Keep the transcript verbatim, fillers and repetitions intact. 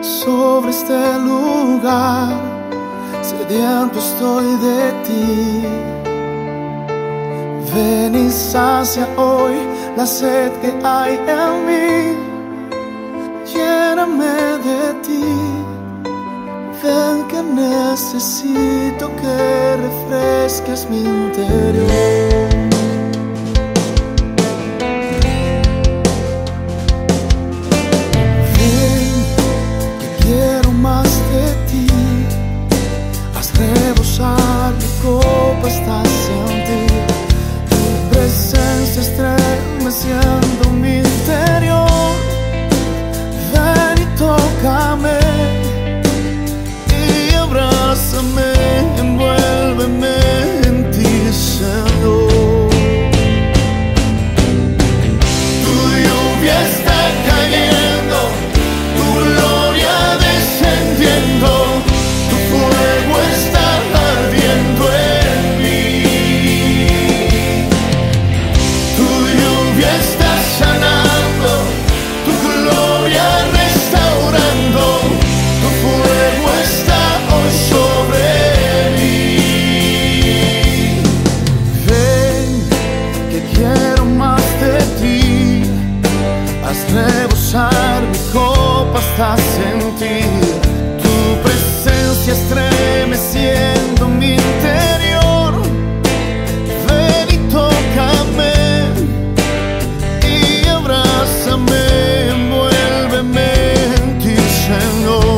sobre este lugar, sediento estoy de ti. Ven y sacia hoy la sed que hay en mí, lléname de ti. Ven que necesito que refresques mi interior. Rebosar mi copa hasta sentir tu presencia estremeciendo mi interior. Ven y tócame y abrázame, envuélveme en ti, Señor. Tu lluvia está cayendo, tu gloria descendiendo, tu fuego está ardiendo en mí. Tu lluvia está sanando, tu gloria restaurando, tu fuego está hoy sobre mí. Ven, que quiero más de ti, haz rebosar mi copa hasta sentir tu presencia estremeciendo mi interior. Ven y tócame y abrázame, envuélveme en ti, Señor.